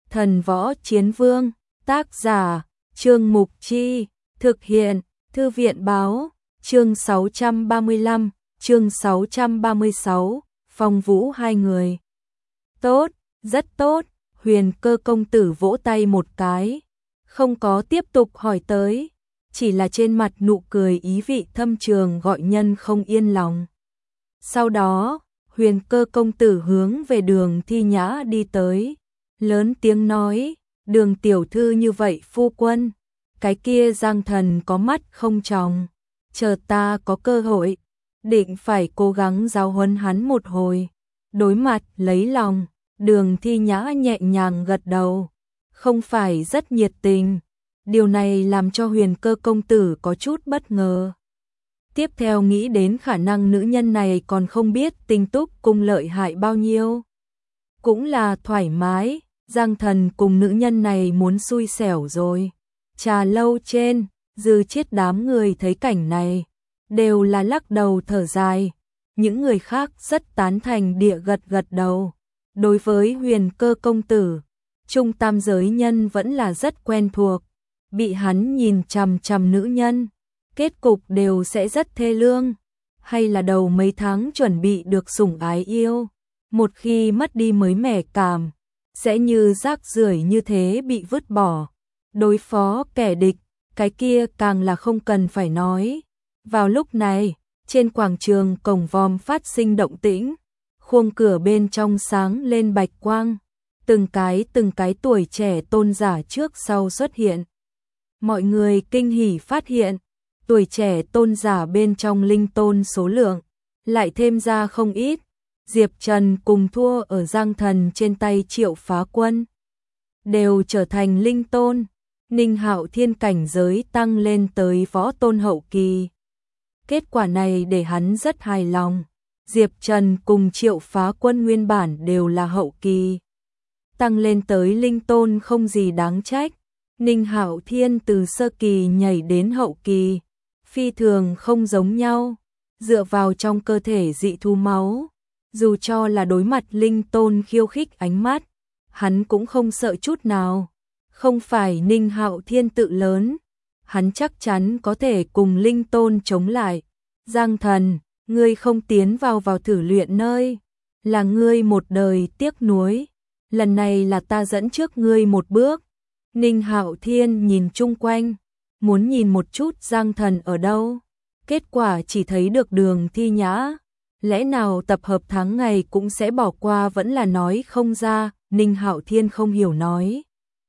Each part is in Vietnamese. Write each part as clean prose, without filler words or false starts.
Thần Võ Chiến Vương, tác giả, Trương Mục Chi, thực hiện, Thư viện Báo, chương 635, chương 636, Phong Vũ hai người. Tốt, rất tốt, Huyền Cơ công tử vỗ tay một cái, không có tiếp tục hỏi tới, chỉ là trên mặt nụ cười ý vị thâm trường gọi nhân không yên lòng. Sau đó, Huyền Cơ công tử hướng về Đường Thi Nhã đi tới, lớn tiếng nói, Đường tiểu thư như vậy phu quân, cái kia Giang Thần có mắt không tròng, chờ ta có cơ hội, định phải cố gắng giáo huấn hắn một hồi. Đối mặt lấy lòng, Đường Thi Nhã nhẹ nhàng gật đầu, không phải rất nhiệt tình. Điều này làm cho Huyền Cơ công tử có chút bất ngờ. Tiếp theo nghĩ đến khả năng nữ nhân này còn không biết Tinh Túc cung lợi hại bao nhiêu. Cũng là thoải mái, Giang Thần cùng nữ nhân này muốn xui xẻo rồi. Trà lâu trên, Dư Chiết đám người thấy cảnh này, đều là lắc đầu thở dài. Những người khác rất tán thành địa gật gật đầu. Đối với Huyền Cơ công tử, trung tam giới nhân vẫn là rất quen thuộc. Bị hắn nhìn chằm chằm nữ nhân, kết cục đều sẽ rất thê lương. Hay là đầu mấy tháng chuẩn bị được sủng ái yêu, một khi mất đi mới mẻ cảm, sẽ như rác rưởi như thế bị vứt bỏ. Đối phó kẻ địch, cái kia càng là không cần phải nói. Vào lúc này, trên quảng trường cổng vòm phát sinh động tĩnh, khuôn cửa bên trong sáng lên bạch quang, từng cái tuổi trẻ tôn giả trước sau xuất hiện. Mọi người kinh hỉ phát hiện, tuổi trẻ tôn giả bên trong linh tôn số lượng lại thêm ra không ít. Diệp Trần cùng thua ở Giang Thần trên tay Triệu Phá Quân, đều trở thành linh tôn. Ninh Hạo Thiên cảnh giới tăng lên tới võ tôn hậu kỳ. Kết quả này để hắn rất hài lòng. Diệp Trần cùng Triệu Phá Quân nguyên bản đều là hậu kỳ, tăng lên tới linh tôn không gì đáng trách. Ninh Hạo Thiên từ sơ kỳ nhảy đến hậu kỳ, phi thường không giống nhau, dựa vào trong cơ thể dị thú máu, dù cho là đối mặt linh tôn khiêu khích ánh mắt, hắn cũng không sợ chút nào. Không phải Ninh Hạo Thiên tự lớn, hắn chắc chắn có thể cùng linh tôn chống lại. Giang Thần, ngươi không tiến vào thử luyện nơi, là ngươi một đời tiếc nuối, lần này là ta dẫn trước ngươi một bước. Ninh Hạo Thiên nhìn chung quanh, muốn nhìn một chút Giang Thần ở đâu, kết quả chỉ thấy được Đường Thi Nhã. Lẽ nào tập hợp tháng ngày cũng sẽ bỏ qua, vẫn là nói không ra. Ninh Hạo Thiên không hiểu nói.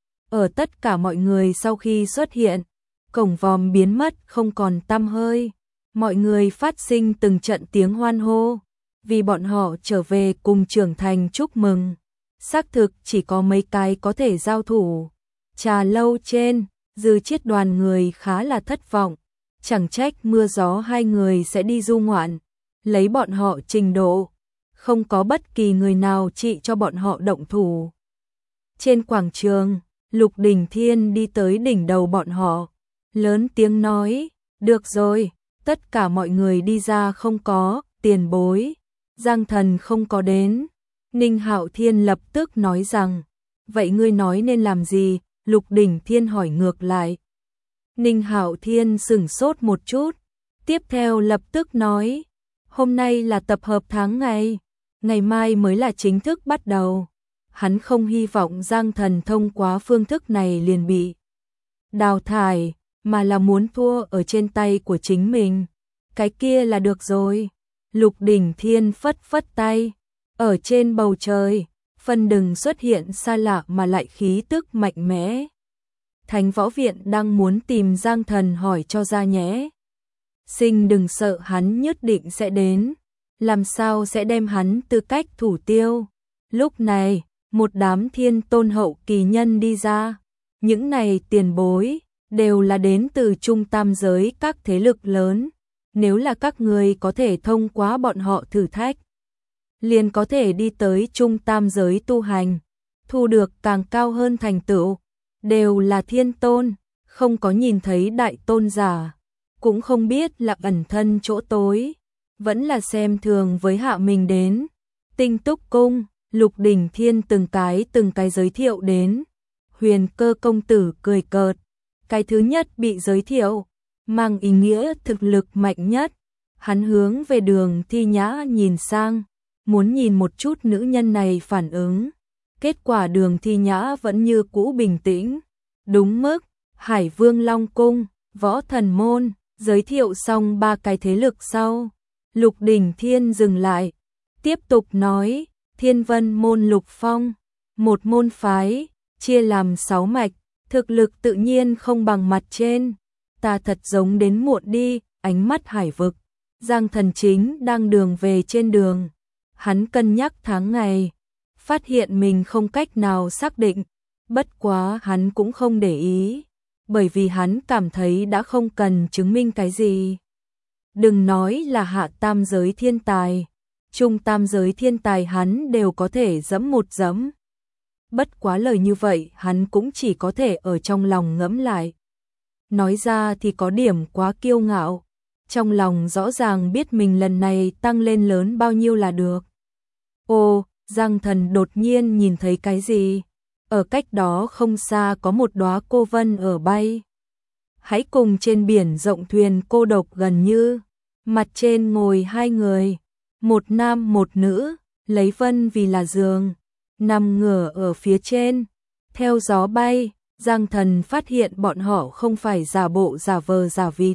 Ở tất cả mọi người sau khi xuất hiện, cổng vòm biến mất không còn tăm hơi. Mọi người phát sinh từng trận tiếng hoan hô, vì bọn họ trở về cùng trưởng thành chúc mừng. Xác thực chỉ có mấy cái có thể giao thủ. Trà lâu trên, Dư Chiết đoàn người khá là thất vọng. Chẳng trách mưa gió hai người sẽ đi du ngoạn. Lấy bọn họ trình độ, không có bất kỳ người nào trị cho bọn họ động thủ. Trên quảng trường, Lục Đình Thiên đi tới đỉnh đầu bọn họ, lớn tiếng nói, được rồi, tất cả mọi người đi ra. Không có, tiền bối, Giang Thần không có đến. Ninh Hạo Thiên lập tức nói rằng, vậy ngươi nói nên làm gì? Lục Đình Thiên hỏi ngược lại. Ninh Hạo Thiên sửng sốt một chút, tiếp theo lập tức nói, hôm nay là tập hợp tháng ngày, ngày mai mới là chính thức bắt đầu. Hắn không hy vọng Giang Thần thông qua phương thức này liền bị đào thải, mà là muốn thua ở trên tay của chính mình. Cái kia là được rồi. Lục Đình Thiên phất phất tay, ở trên bầu trời, phân đừng xuất hiện xa lạ mà lại khí tức mạnh mẽ. Thánh Võ Viện đang muốn tìm Giang Thần hỏi cho ra nhé. Sinh đừng sợ, hắn nhất định sẽ đến, làm sao sẽ đem hắn tư cách thủ tiêu. Lúc này, một đám thiên tôn hậu kỳ nhân đi ra. Những này tiền bối, đều là đến từ trung tam giới các thế lực lớn. Nếu là các người có thể thông qua bọn họ thử thách, liền có thể đi tới trung tam giới tu hành, thu được càng cao hơn thành tựu. Đều là thiên tôn, không có nhìn thấy đại tôn giả, cũng không biết là ẩn thân chỗ tối, vẫn là xem thường với hạ mình đến. Tinh Túc cung, Lục Đình Thiên từng cái giới thiệu đến, Huyền Cơ công tử cười cợt. Cái thứ nhất bị giới thiệu, mang ý nghĩa thực lực mạnh nhất. Hắn hướng về Đường Thi Nhã nhìn sang, muốn nhìn một chút nữ nhân này phản ứng. Kết quả Đường Thi Nhã vẫn như cũ bình tĩnh. Đúng mức, Hải Vương Long Cung, Võ Thần Môn, giới thiệu xong 3 cái thế lực sau. Lục Đỉnh Thiên dừng lại, tiếp tục nói, Thiên Vân Môn Lục Phong, một môn phái, chia làm 6 mạch, thực lực tự nhiên không bằng mặt trên. Ta thật giống đến muộn đi, ánh mắt Hải Vực. Giang Thần chính đang đường về trên đường. Hắn cân nhắc tháng ngày, phát hiện mình không cách nào xác định, bất quá hắn cũng không để ý, bởi vì hắn cảm thấy đã không cần chứng minh cái gì. Đừng nói là hạ tam giới thiên tài, trung tam giới thiên tài hắn đều có thể dẫm một dẫm. Bất quá lời như vậy hắn cũng chỉ có thể ở trong lòng ngẫm lại. Nói ra thì có điểm quá kiêu ngạo, trong lòng rõ ràng biết mình lần này tăng lên lớn bao nhiêu là được. Ô, Giang Thần đột nhiên nhìn thấy cái gì? Ở cách đó không xa có một đóa cô vân ở bay. Hãy cùng trên biển rộng thuyền cô độc gần như, mặt trên ngồi 2 người, một nam một nữ, lấy vân vì là giường, nằm ngửa ở phía trên, theo gió bay. Giang Thần phát hiện bọn họ không phải giả bộ giả vờ giả vịt,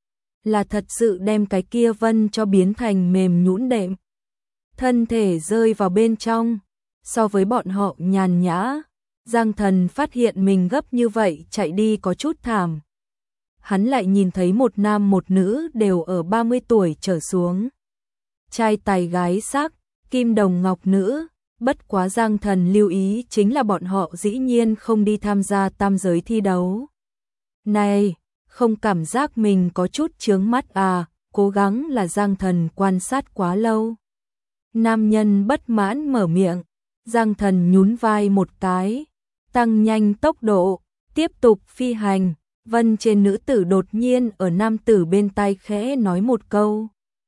là thật sự đem cái kia vân cho biến thành mềm nhũn đệm. Thân thể rơi vào bên trong, so với bọn họ nhàn nhã, Giang Thần phát hiện mình gấp như vậy chạy đi có chút thảm. Hắn lại nhìn thấy một nam một nữ đều ở 30 tuổi trở xuống. Trai tài gái sắc, kim đồng ngọc nữ, bất quá Giang Thần lưu ý chính là bọn họ dĩ nhiên không đi tham gia tam giới thi đấu. Này, không cảm giác mình có chút chướng mắt à, cố gắng là Giang Thần quan sát quá lâu. Nam nhân bất mãn mở miệng, Giang Thần nhún vai một cái, tăng nhanh tốc độ, tiếp tục phi hành. Vân trên nữ tử đột nhiên ở nam tử bên tai khẽ nói một câu.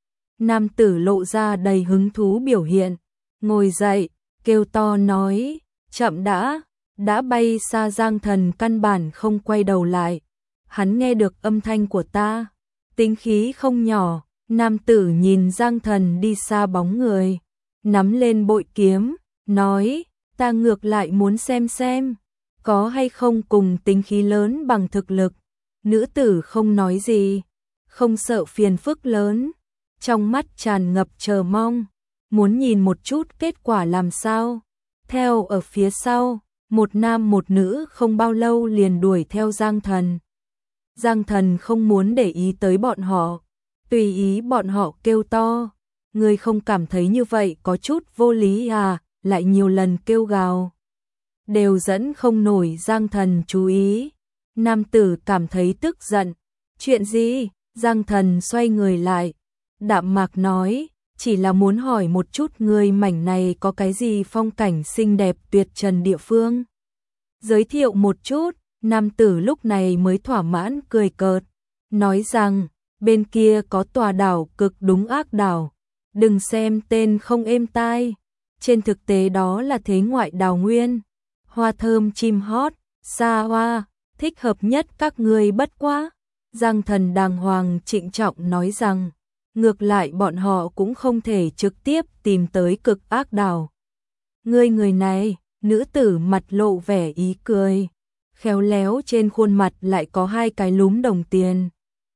Nam tử lộ ra đầy hứng thú biểu hiện, ngồi dậy, kêu to nói, chậm đã bay xa. Giang Thần căn bản không quay đầu lại. Hắn nghe được âm thanh của ta, tính khí không nhỏ. Nam tử nhìn Giang Thần đi xa bóng người, nắm lên bội kiếm, nói, ta ngược lại muốn xem, có hay không cùng tính khí lớn bằng thực lực. Nữ tử không nói gì, không sợ phiền phức lớn, trong mắt tràn ngập chờ mong, muốn nhìn một chút kết quả làm sao. Theo ở phía sau, một nam một nữ không bao lâu liền đuổi theo Giang Thần. Giang Thần không muốn để ý tới bọn họ, tùy ý bọn họ kêu to. Người không cảm thấy như vậy có chút vô lý à, lại nhiều lần kêu gào, đều dẫn không nổi Giang Thần chú ý. Nam tử cảm thấy tức giận. Chuyện gì? Giang Thần xoay người lại, đạm mạc nói, chỉ là muốn hỏi một chút người mảnh này có cái gì phong cảnh xinh đẹp tuyệt trần địa phương. Giới thiệu một chút. Nam tử lúc này mới thỏa mãn cười cợt, nói rằng, bên kia có tòa đảo cực đúng ác đảo. Đừng xem tên không êm tai, trên thực tế đó là thế ngoại đào nguyên. Hoa thơm chim hót, xa hoa, thích hợp nhất các ngươi bất quá. Giang Thần đàng hoàng trịnh trọng nói rằng, ngược lại bọn họ cũng không thể trực tiếp tìm tới cực ác đảo. Người này, nữ tử mặt lộ vẻ ý cười, khéo léo trên khuôn mặt lại có 2 cái lúm đồng tiền.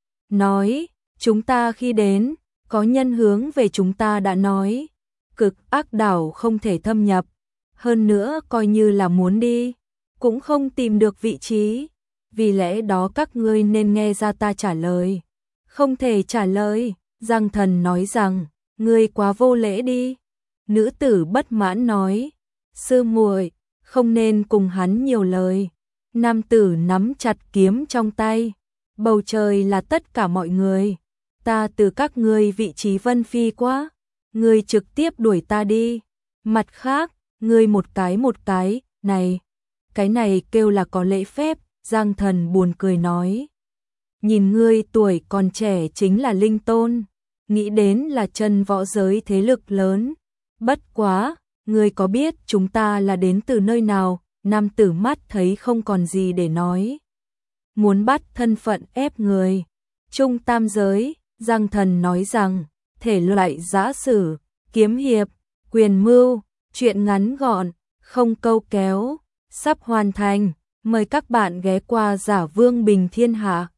Nói, chúng ta khi đến, có nhân hướng về chúng ta đã nói, cực ác đảo không thể thâm nhập, hơn nữa coi như là muốn đi, cũng không tìm được vị trí, vì lẽ đó các ngươi nên nghe ra ta trả lời. Không thể trả lời. Giang Thần nói rằng, ngươi quá vô lễ đi. Nữ tử bất mãn nói, sư muội, không nên cùng hắn nhiều lời. Nam tử nắm chặt kiếm trong tay, bầu trời là tất cả mọi người, ta từ các ngươi vị trí vân phi quá, ngươi trực tiếp đuổi ta đi. Mặt khác, ngươi một cái, này, cái này kêu là có lễ phép. Giang Thần buồn cười nói, nhìn ngươi tuổi còn trẻ chính là linh tôn, nghĩ đến là chân võ giới thế lực lớn. Bất quá, ngươi có biết chúng ta là đến từ nơi nào? nam tử mắt thấy không còn gì để nói. Muốn bắt thân phận ép người. Trung tam giới, Giang Thần nói rằng, thể loại giã sử, kiếm hiệp, quyền mưu, truyện ngắn gọn, không câu kéo, sắp hoàn thành. Mời các bạn ghé qua Giả Vương Bình Thiên Hạ.